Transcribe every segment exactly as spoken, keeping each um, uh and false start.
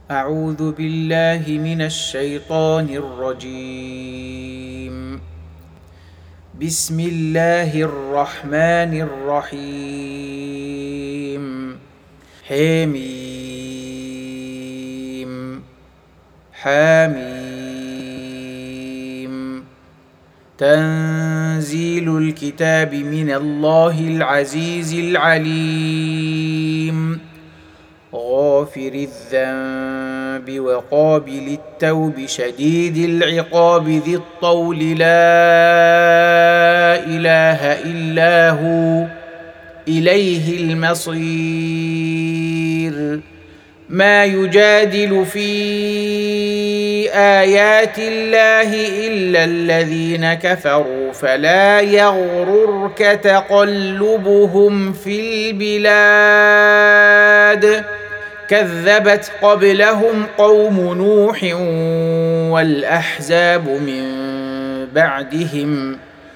أعوذ بالله من الشيطان الرجيم. بسم الله الرحمن الرحيم. حميم حميم. تنزيل الكتاب من الله العزيز العليم. غافر الذنب وقابل التوب شديد العقاب ذي الطول لا إله إلا هو إليه المصير. ما يجادل في آيات الله إلا الذين كفروا فلا يغررك تقلبهم في البلاد. كذبت قبلهم قوم نوح والأحزاب من بعدهم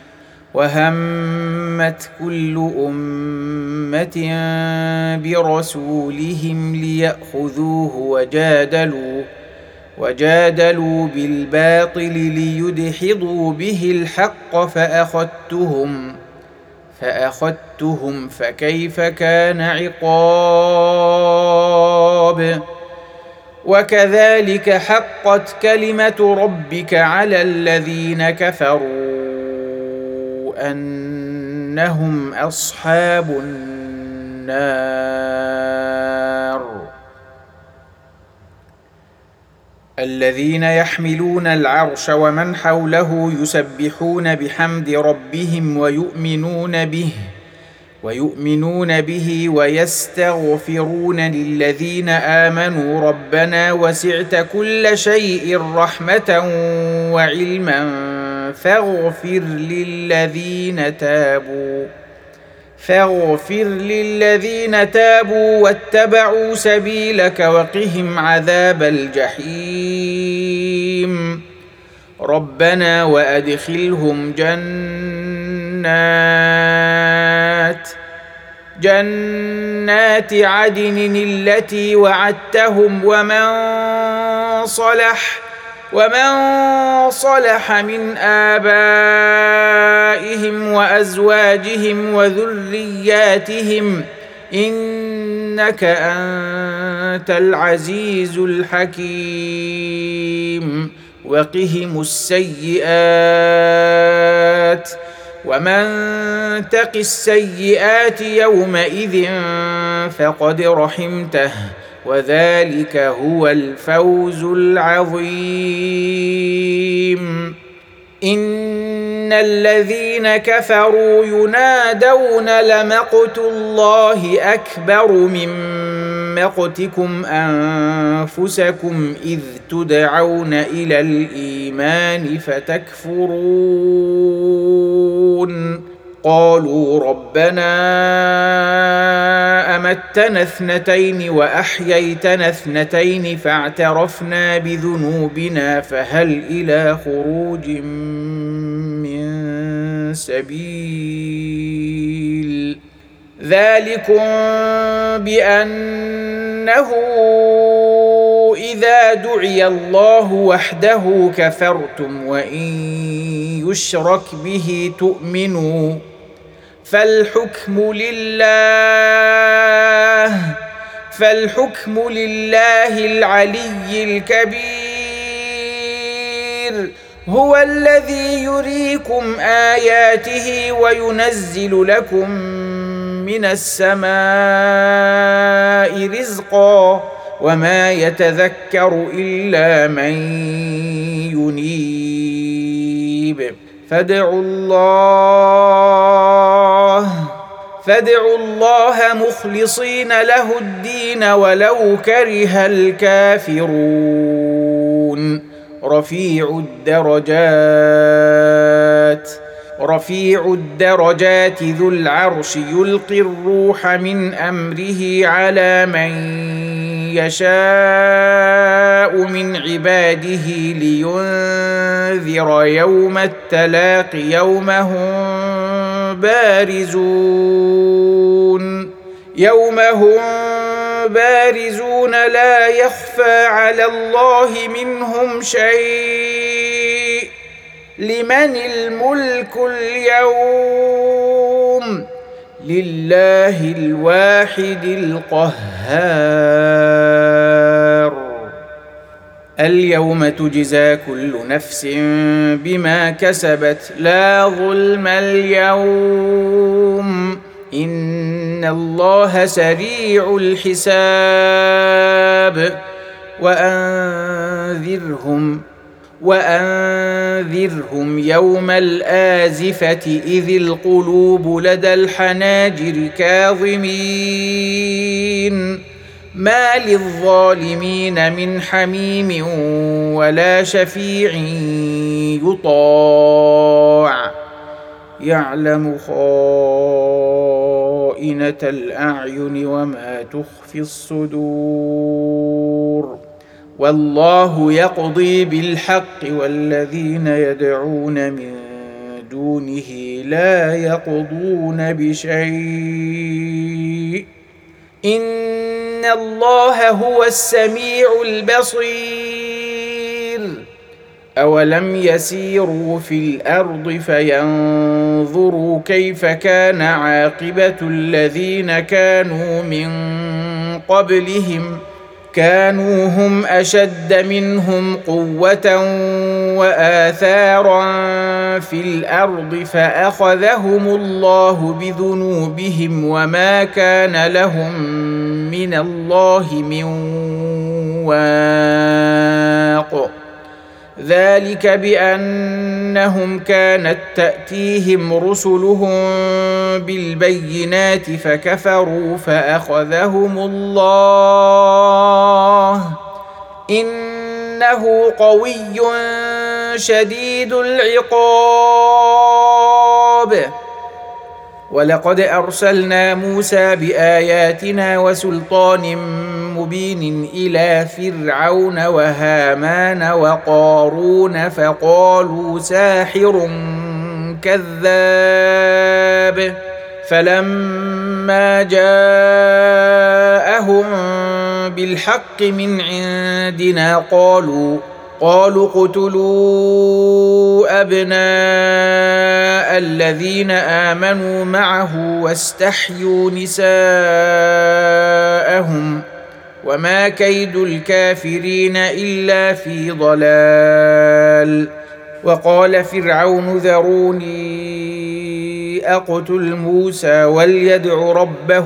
وهمت كل أمة برسولهم ليأخذوه وجادلوا وجادلوا بالباطل ليدحضوا به الحق فأخذتهم فأخذتهم فكيف كان عقاب. وكذلك حقت كلمة ربك على الذين كفروا أنهم أصحاب النار. الذين يحملون العرش ومن حوله يسبحون بحمد ربهم ويؤمنون به ويؤمنون به ويستغفرون للذين آمنوا ربنا وسعت كل شيء رحمة وعلما فاغفر للذين تابوا فاغفر للذين تابوا واتبعوا سبيلك وقهم عذاب الجحيم. ربنا وأدخلهم جنات جنات عدن التي وعدتهم ومن صلح ومن صلح من آبائهم وأزواجهم وذرياتهم إنك أنت العزيز الحكيم. وقهم السيئات ومن تق السيئات يومئذ فقد رحمته وذلك هو الفوز العظيم. إن الذين كفروا ينادون لمقت الله أكبر من مقتكم أنفسكم إذ تدعون إلى الإيمان فتكفرون. قالوا ربنا أمتنا اثنتين وأحييتنا اثنتين فاعترفنا بذنوبنا فهل إلى خروج من سبيل. ذلكم بأنه إذا دعي الله وحده كفرتم وإن يشرك به تؤمنوا فالحكم لله فالحكم لله العلي الكبير. هو الذي يريكم آياته وينزل لكم من السماء رزقا وما يتذكر إلا من ينيب. فادعوا الله فادعوا الله مخلصين له الدين ولو كره الكافرون. رفيع الدرجات رفيع الدرجات ذو العرش يلقي الروح من أمره على من يشاء من عباده لينذر يوم التلاق يوم هم بارزون يوم هم بارزون لا يخفى على الله منهم شيء لمن الملك اليوم لله الواحد القهار اليوم تجزى كل نفس بما كسبت لا ظلم اليوم إن الله سريع الحساب وأنذرهم وأنذرهم يوم الآزفة إذ القلوب لدى الحناجر كاظمين ما للظالمين من حميم ولا شفيع يطاع يعلم خائنة الأعين وما تخفي الصدور والله يقضي بالحق والذين يدعون من دونه لا يقضون بشيء إن الله هو السميع البصير أولم يسيروا في الأرض فينظروا كيف كان عاقبة الذين كانوا من قبلهم كانوا هم أشد منهم قوة وآثارا في الأرض فأخذهم الله بذنوبهم وما كان لهم من الله من واق ذلك بأنهم كانت تأتيهم رسلهم بالبينات فكفروا فأخذهم الله إنه قوي شديد العقاب ولقد أرسلنا موسى بآياتنا وسلطان مبين إلى فرعون وهامان وقارون فقالوا ساحر كذاب فلما جاءهم بالحق من عندنا قالوا قالوا اقتلوا أبناء الذين آمنوا معه واستحيوا نساءهم وما كيد الكافرين إلا في ضلال وقال فرعون ذروني أقتل موسى وليدع ربه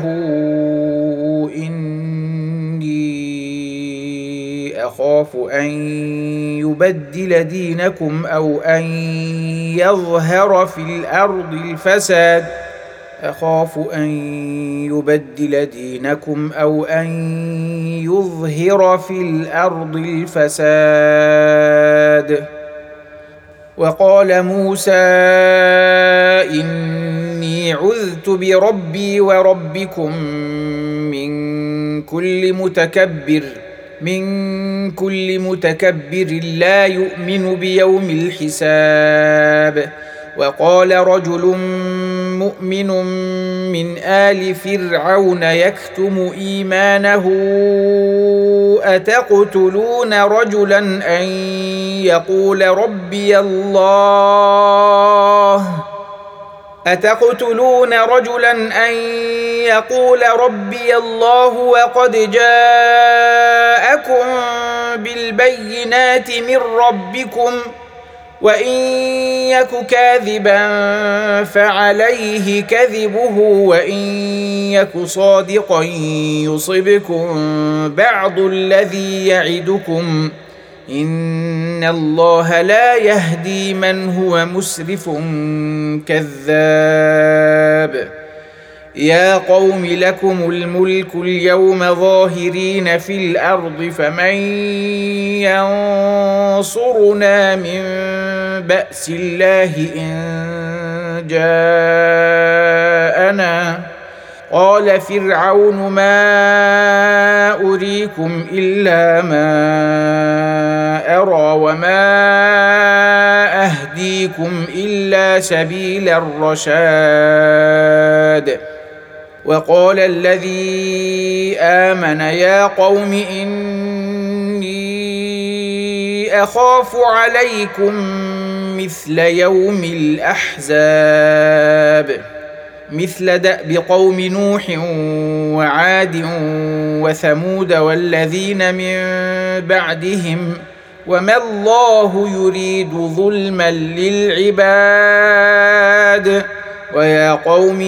أخاف أن يبدل دينكم أو أن يظهر في الأرض الفساد أخاف أن يبدل دينكم أو أن يظهر في الأرض الفساد وقال موسى إني عذت بربي وربكم من كل متكبر من كل متكبر لا يؤمن بيوم الحساب وقال رجل مؤمن من آل فرعون يكتم إيمانه أتقتلون رجلا أن يقول ربي الله أتقتلون رجلا أن يقول ربي الله وقد جاءكم بالبينات من ربكم وإن يك كاذبا فعليه كذبه وإن يك صادقا يصبكم بعض الذي يعدكم إن الله لا يهدي من هو مسرف كذاب يا قوم لكم الملك اليوم ظاهرين في الأرض فمن ينصرنا من بأس الله إن جاءنا قال فرعون ما أريكم إلا ما أرى وما أهديكم إلا سبيل الرشاد وقال الذي آمن يا قوم إني أخاف عليكم مثل يوم الأحزاب مثل دأب قوم نوح وعاد وثمود والذين من بعدهم وما الله يريد ظلما للعباد ويا قوم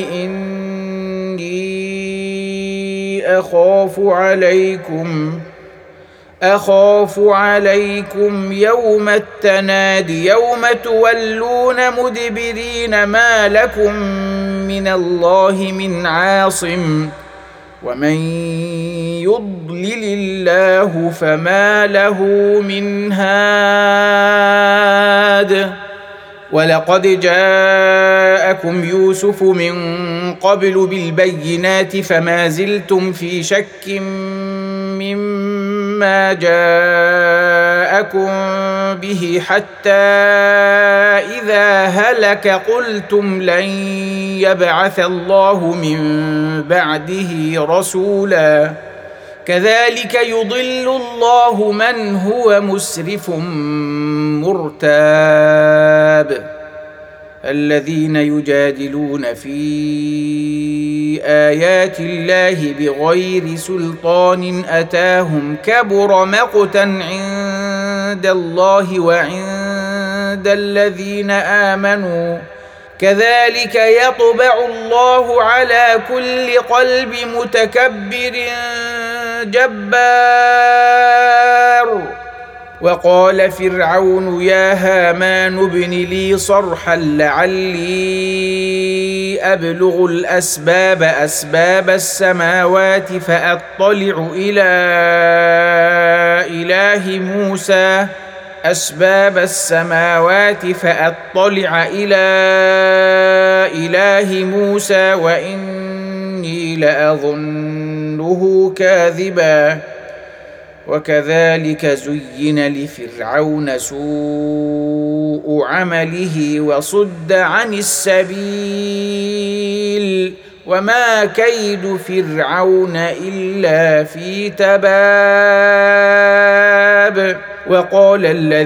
إني أخاف عليكم أخاف عليكم يوم التناد يوم تولون مدبرين ما لكم من الله من عاصم ومن يضلل الله فما له من هاد ولقد جاءكم يوسف من قبل بالبينات فما زلتم في شك مما جاءكم به حتى إذا هلك قلتم لن يبعث الله من بعده رسولا كذلك يضل الله من هو مسرف مرتاب الذين يجادلون في آيات الله بغير سلطان أتاهم كبر مقتا عند الله وعند الذين آمنوا كذلك يطبع الله على كل قلب متكبر جبار وقال فرعون يا هامان ابن لي صرحا لعلي أبلغ الأسباب أسباب السماوات فأطلع إلى إله موسى أسباب السماوات فأطلع إلى إله موسى وإني لأظنه كاذبا وكذلك زين لفرعون سوء عمله وصد عن السبيل وما كيد فرعون إلا في تباب وقال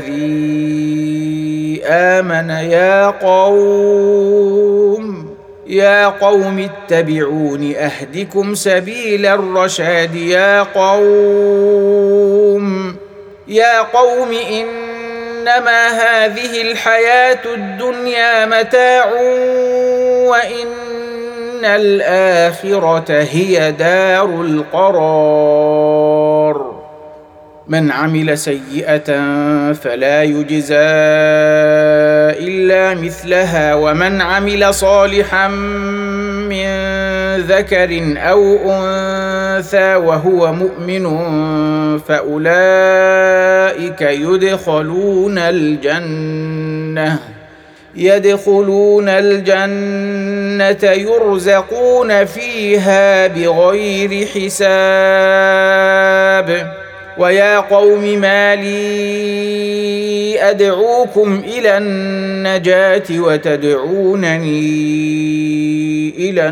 الذي آمن يا قوم يا قوم اتبعون أهدكم سبيل الرشاد يا قوم يا قوم إنما هذه الحياة الدنيا متاع وإن الآخرة هي دار القرار من عمل سيئة فلا يجزى إلا مثلها ومن عمل صالحا من ذكر أو أنثى وهو مؤمن فأولئك يدخلون الجنة يدخلون الجنة يرزقون فيها بغير حساب ويا قوم ما لي أدعوكم إلى النجاة وتدعونني إلى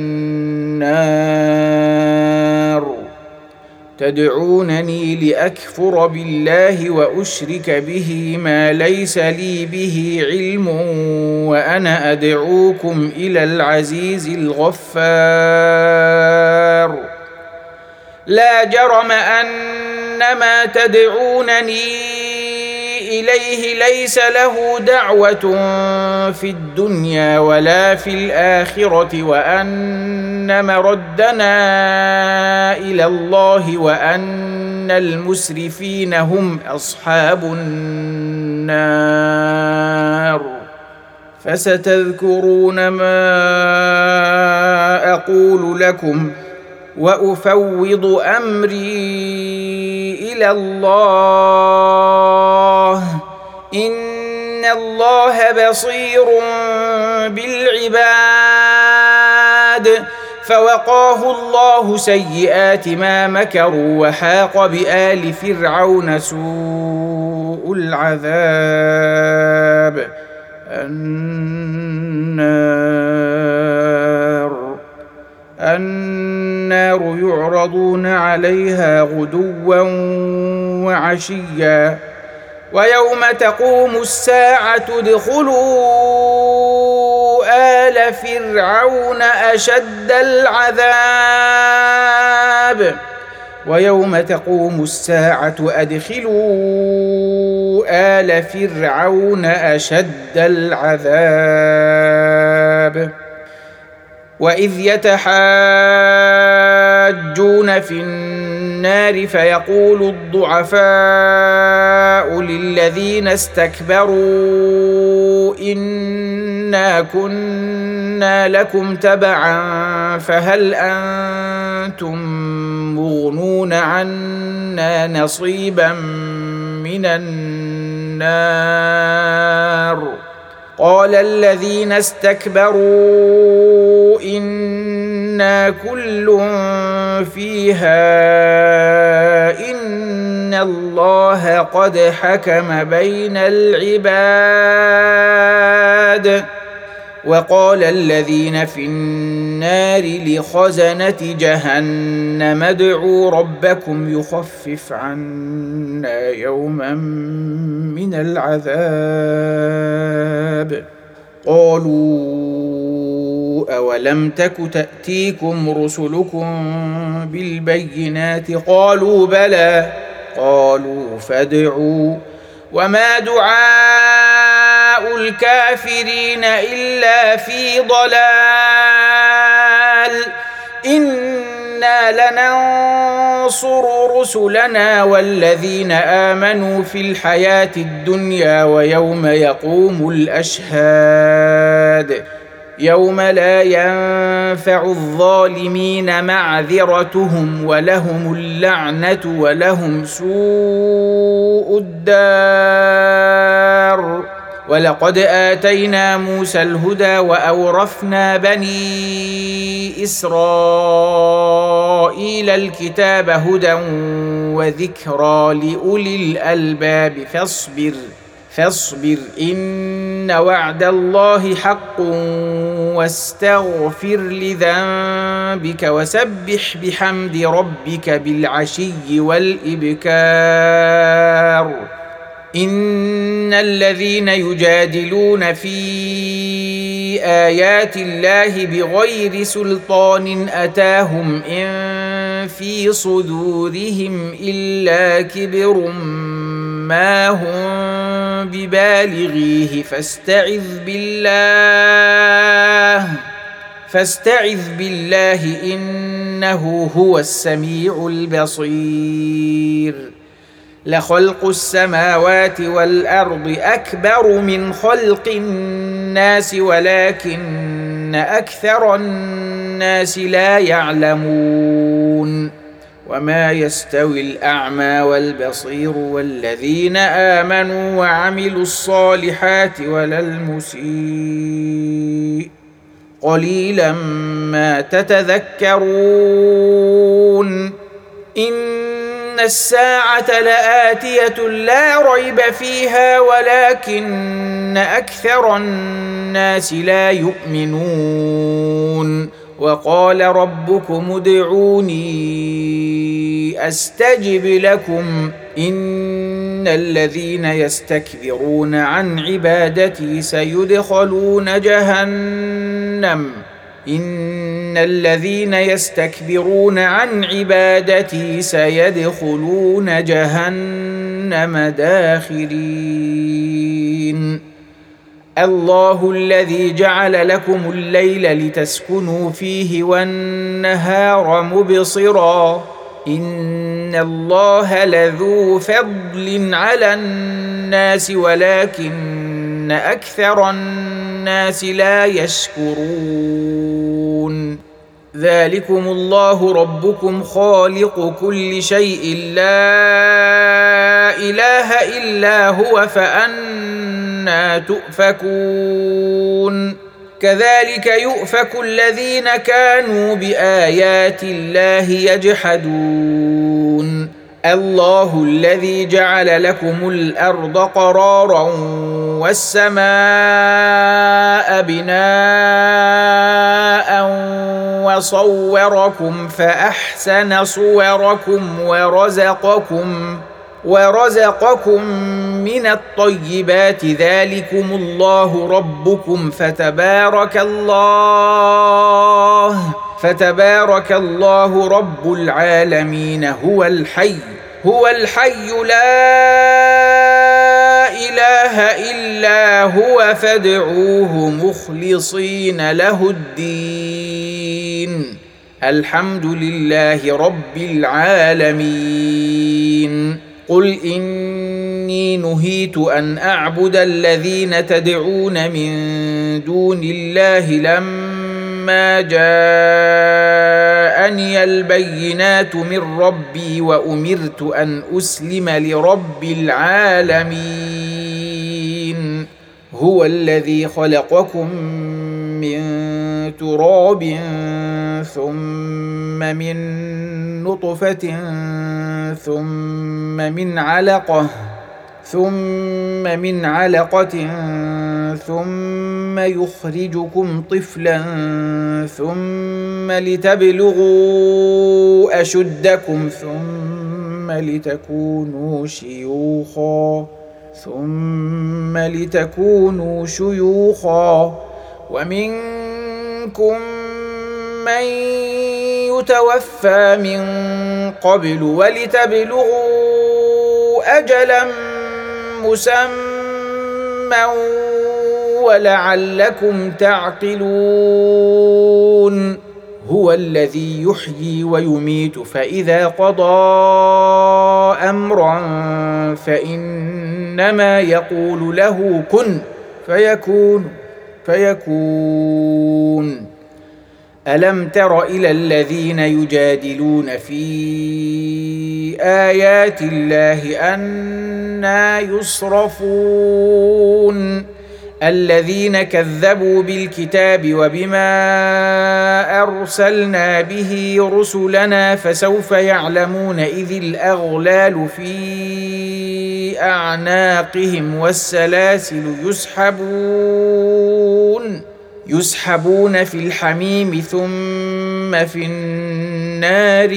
النار تدعونني لأكفر بالله وأشرك به ما ليس لي به علم وأنا أدعوكم إلى العزيز الغفار لا جرم أن ما تدعونني إليه ليس له دعوة في الدنيا ولا في الآخرة وأن مردنا إلى الله وأن المسرفين هم أصحاب النار فستذكرون ما أقول لكم وأفوض أمري إلى الله إن الله بصير بالعباد فوقاه الله سيئات ما مكروا وحاق بآل فرعون سوء العذاب النار النار يعرضون عليها غدوا وعشيا ويوم تقوم الساعة ادخلوا آل فرعون أشد العذاب ويوم تقوم الساعة أدخلوا آل فرعون أشد العذاب وإذ يتحاجون في النار فيقول الضعفاء للذين استكبروا إنا كنا لكم تبعا فهل أنتم مغنون عنا نصيبا من النار قال الذين استكبروا إنا كل فيها إن الله قد حكم بين العباد وقال الذين في النار لخزنة جهنم ادعوا ربكم يخفف عنا يوما من العذاب قالوا أولم تك تأتيكم رسلكم بالبينات قالوا بلى قالوا فادعوا وما دعاء الكافرين إلا في ضلال إنا لننصر رسلنا والذين آمنوا في الحياة الدنيا ويوم يقوم الأشهاد يوم لا ينفع الظالمين معذرتهم ولهم اللعنة ولهم سوء الدار ولقد آتينا موسى الهدى وأورثنا بني إسرائيل الكتاب هدى وذكرى لأولي الألباب فاصبر فاصبر إن وعد الله حق واستغفر لذنبك وسبح بحمد ربك بالعشي والإبكار إن الذين يجادلون في آيات الله بغير سلطان أتاهم إن في صدورهم إلا كبر ما هم ببالغيه فاستعذ بالله فاستعذ بالله إنه هو السميع البصير لخلق السماوات والأرض أكبر من خلق الناس ولكن أكثر الناس لا يعلمون وما يستوي الأعمى والبصير والذين آمنوا وعملوا الصالحات ولا المسيء قليلا ما تتذكرون إن الساعة لآتية لا ريب فيها ولكن أكثر الناس لا يؤمنون وقال ربكم ادعوني أستجب لكم إن الذين يستكبرون عن عبادتي سيدخلون جهنم إن الذين يستكبرون عن عبادتي سيدخلون جهنم داخرين الله الذي جعل لكم الليل لتسكنوا فيه والنهار مبصرا إن الله لذو فضل على الناس ولكن أكثر الناس لا يشكرون ذلكم الله ربكم خالق كل شيء لا إله إلا هو فأنى تؤفكون كذلك يؤفك الذين كانوا بآيات الله يجحدون الله الذي جعل لكم الأرض قرارا والسماء بناء وصوركم فأحسن صوركم ورزقكم ورزقكم من الطيبات ذلكم الله ربكم فتبارك الله فتبارك الله رب العالمين هو الحي هو الحي لا إله إلا هو فادعوه مخلصين له الدين الحمد لله رب العالمين قل إني نهيت أن أعبد الذين تدعون من دون الله لما جاءني البينات من ربي وأمرت أن أسلم لرب العالمين هو الذي خلقكم من تراب ثم من نطفة ثم من علقة ثم من علقة ثم يخرجكم طفلا ثم لتبلغوا أشدكم ثم لتكونوا شيوخا ثم لتكونوا شيوخا ومنكم من يتوفى من قبل ولتبلغوا أجلا مسمى ولعلكم تعقلون هو الذي يحيي ويميت فإذا قضى أمرا فإنما يقول له كن فيكون فيكون ألم تر إلى الذين يجادلون في آيات الله أنى يصرفون الذين كذبوا بالكتاب وبما أرسلنا به رسلنا فسوف يعلمون إذ الأغلال في أعناقهم والسلاسل يسحبون يسحبون في الحميم ثم في النار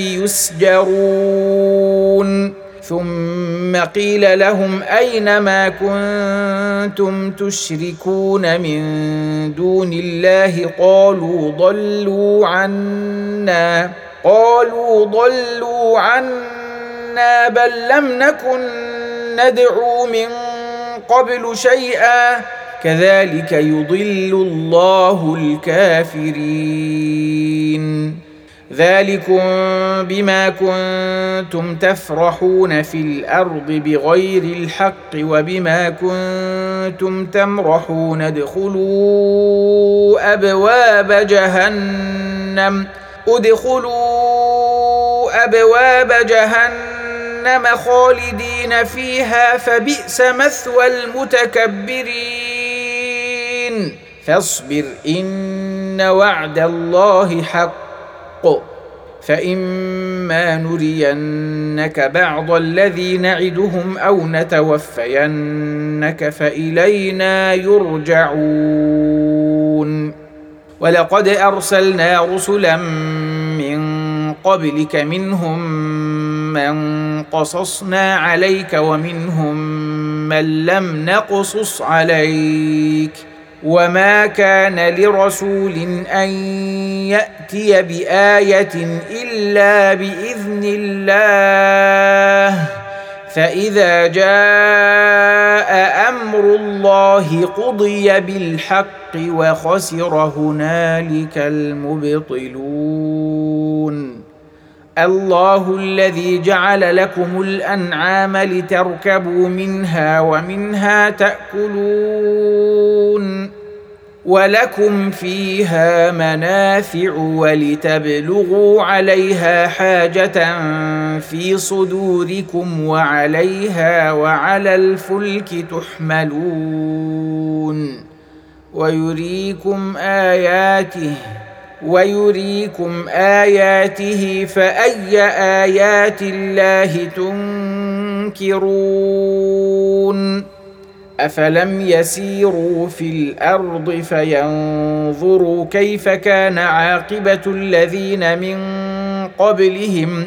يسجرون ثم قيل لهم أين ما كنتم تشركون من دون الله قالوا ضلوا عنا قالوا ضلوا عنا بل لم نكن ندعو من قبل شيئا كذلك يضل الله الكافرين ذلكم بما كنتم تفرحون في الأرض بغير الحق وبما كنتم تمرحون ادخلوا أبواب جهنم ادخلوا أبواب جهنم خالدين فيها فبئس مثوى المتكبرين فاصبر إن وعد الله حق فإما نرينك بعض الذي نعدهم أو نتوفينك فإلينا يرجعون ولقد أرسلنا رسلا من قبلك منهم من قصصنا عليك ومنهم من لم نقصص عليك وما كان لرسول أن يأتي بآية إلا بإذن الله فإذا جاء أمر الله قضي بالحق وخسر هنالك المبطلون الله الذي جعل لكم الأنعام لتركبوا منها ومنها تأكلون ولكم فيها منافع ولتبلغوا عليها حاجة في صدوركم وعليها وعلى الفلك تحملون ويريكم آياته ويريكم آياته فأي آيات الله تنكرون أفلم يسيروا في الأرض فينظروا كيف كان عاقبة الذين من قبلهم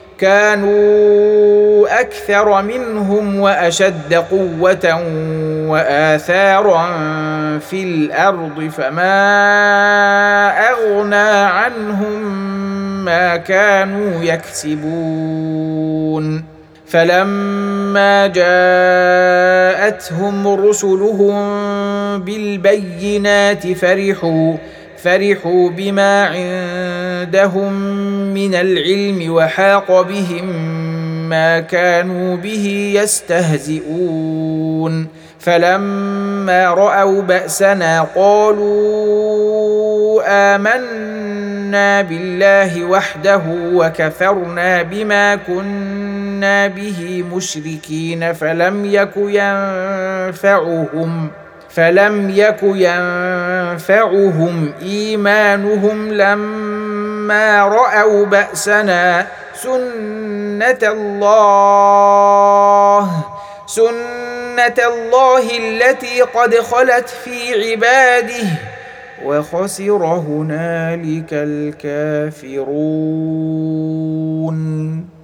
كانوا أكثر منهم وأشد قوة وآثارا في الأرض فما أغنى عنهم ما كانوا يكسبون فلما جاءتهم رسلهم بالبينات فرحوا فرحوا بما عندهم من العلم وحاق بهم ما كانوا به يستهزئون فلما رأوا بأسنا قالوا آمنا بالله وحده وكفرنا بما كنا به مشركين فلم يك ينفعهم فلم يك ينفعهم إيمانهم لما رأوا بأسنا سنة الله سنة الله التي قد خلت في عباده وخسر هنالك الكافرون.